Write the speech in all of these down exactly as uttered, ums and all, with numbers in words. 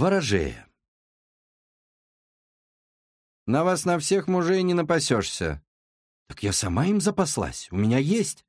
Ворожея. На вас на всех мужей не напасешься. Так я сама им запаслась, у меня есть.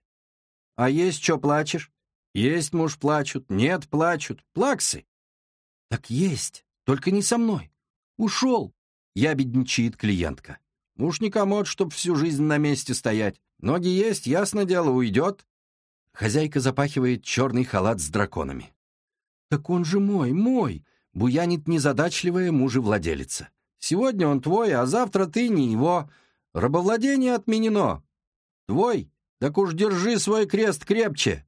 А есть что плачешь? Есть муж плачут, нет плачут, плаксы. Так есть, только не со мной. Ушел, ябедничает клиентка. Уж не комод, чтоб всю жизнь на месте стоять. Ноги есть, ясно дело, уйдет. Хозяйка запахивает черный халат с драконами. Так он же мой, мой, буянит незадачливая мужевладелица. Сегодня он твой, а завтра ты не его. Рабовладение отменено. Твой, так уж держи свой крест крепче.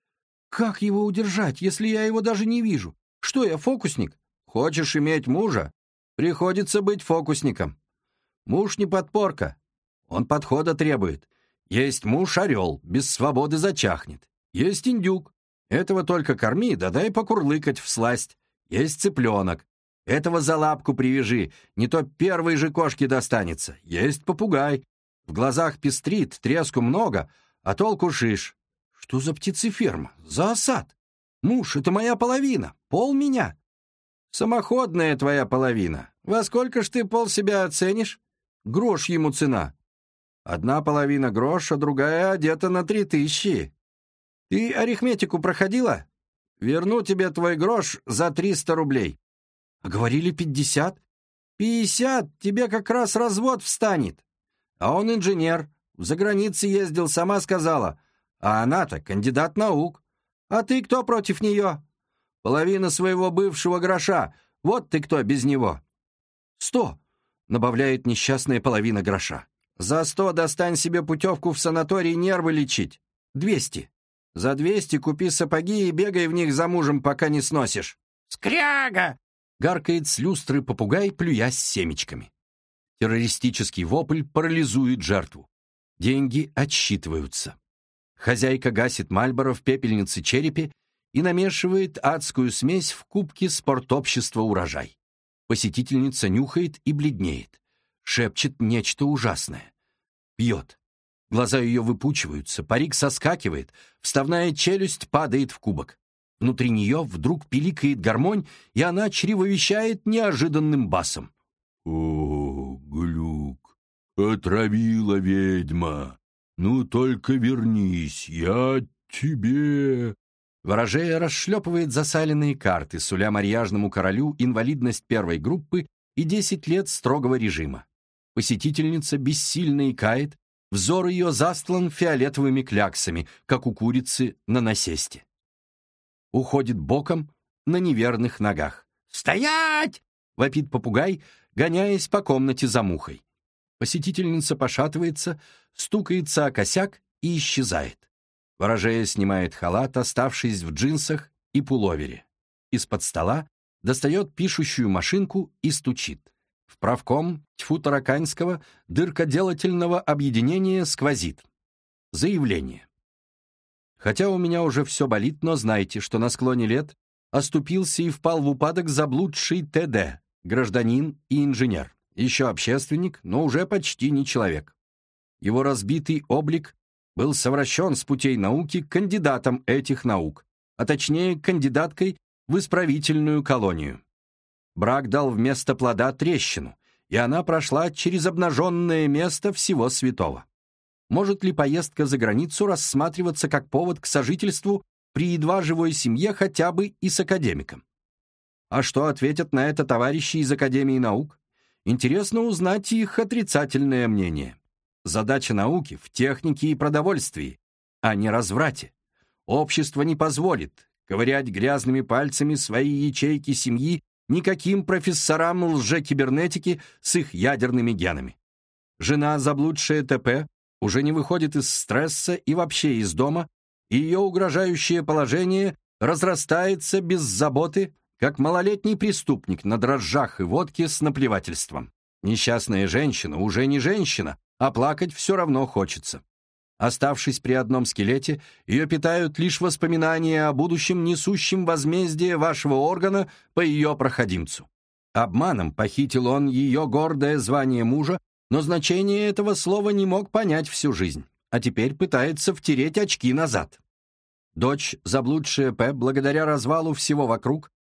Как его удержать, если я его даже не вижу? Что я, фокусник? Хочешь иметь мужа? Приходится быть фокусником. Муж не подпорка. Он подхода требует. Есть муж орел, без свободы зачахнет. Есть индюк. Этого только корми, да дай покурлыкать всласть. Есть цыпленок. Этого за лапку привяжи, не то первой же кошке достанется. Есть попугай. В глазах пестрит, треску много, а толку шиш. Что за птицеферма? За осад. Муж, это моя половина, пол меня. Самоходная твоя половина. Во сколько ж ты пол себя оценишь? Грош ему цена. Одна половина грош, а другая одета на три тысячи. Ты арифметику проходила? Верну тебе твой грош за триста рублей. А говорили пятьдесят. Пятьдесят, тебе как раз развод встанет. А он инженер, за границей ездил, сама сказала. А она-то кандидат наук. А ты кто против нее? Половина своего бывшего гроша. Вот ты кто без него. Сто, добавляет несчастная половина гроша. За сто достань себе путевку в санаторий нервы лечить. Двести. За двести купи сапоги и бегай в них за мужем, пока не сносишь. Скряга! Гаркает с люстры попугай, плюясь семечками. Террористический вопль парализует жертву. Деньги отсчитываются. Хозяйка гасит Мальборо в пепельнице черепе и намешивает адскую смесь в кубке спортобщества «Урожай». Посетительница нюхает и бледнеет. Шепчет нечто ужасное. Пьет. Глаза ее выпучиваются, парик соскакивает, вставная челюсть падает в кубок. Внутри нее вдруг пиликает гармонь, и она чревовещает неожиданным басом. «О, глюк, отравила ведьма! Ну только вернись, я тебе...» Ворожея расшлепывает засаленные карты, суля марьяжному королю инвалидность первой группы и десять лет строгого режима. Посетительница бессильно икает, взор ее застлан фиолетовыми кляксами, как у курицы на насесте. Уходит боком на неверных ногах. «Стоять!» — вопит попугай, гоняясь по комнате за мухой. Посетительница пошатывается, стукается о косяк и исчезает. Ворожея снимает халат, оставшись в джинсах и пуловере. Из-под стола достает пишущую машинку и стучит. В правком Тьфу-Тараканского дыркоделательного объединения сквозит. Заявление. Хотя у меня уже все болит, но знайте, что на склоне лет оступился и впал в упадок заблудший Т Д, гражданин и инженер. Еще общественник, но уже почти не человек. Его разбитый облик был совращен с путей науки кандидатом этих наук, а точнее кандидаткой в исправительную колонию. Брак дал вместо плода трещину, и она прошла через обнаженное место всего святого. Может ли поездка за границу рассматриваться как повод к сожительству при едва живой семье хотя бы и с академиком? А что ответят на это товарищи из Академии наук? Интересно узнать их отрицательное мнение. Задача науки в технике и продовольствии, а не разврате. Общество не позволит ковырять грязными пальцами свои ячейки семьи никаким профессорам лжекибернетики с их ядерными генами. Жена, заблудшая Т П, уже не выходит из стресса и вообще из дома, и ее угрожающее положение разрастается без заботы, как малолетний преступник на дрожжах и водке с наплевательством. Несчастная женщина уже не женщина, а плакать все равно хочется. Оставшись при одном скелете, ее питают лишь воспоминания о будущем, несущем возмездие вашего органа по ее проходимцу. Обманом похитил он ее гордое звание мужа, но значение этого слова не мог понять всю жизнь, а теперь пытается втереть очки назад. Дочь, заблудшая П, благодаря развалу всего вокруг,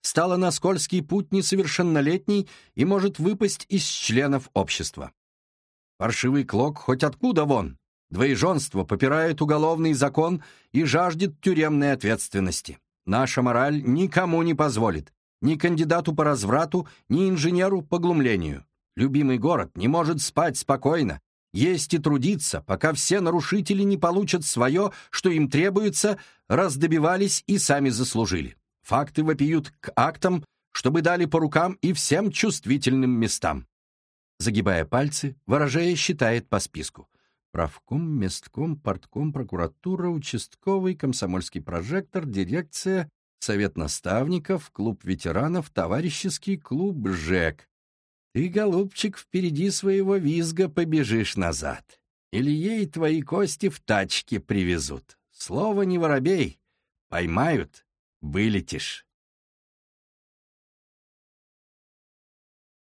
стала на скользкий путь несовершеннолетней и может выпасть из членов общества. Паршивый клок хоть откуда вон, двоеженство попирает уголовный закон и жаждет тюремной ответственности. Наша мораль никому не позволит, ни кандидату по разврату, ни инженеру по глумлению. Любимый город не может спать спокойно, есть и трудиться, пока все нарушители не получат свое, что им требуется, раздобивались и сами заслужили. Факты вопиют к актам, чтобы дали по рукам и всем чувствительным местам. Загибая пальцы, ворожея считает по списку. Правком, местком, портком, прокуратура, участковый, комсомольский прожектор, дирекция, совет наставников, клуб ветеранов, товарищеский клуб ЖЭК. Ты, голубчик, впереди своего визга побежишь назад. Или ей твои кости в тачке привезут. Слово не воробей. Поймают — вылетишь.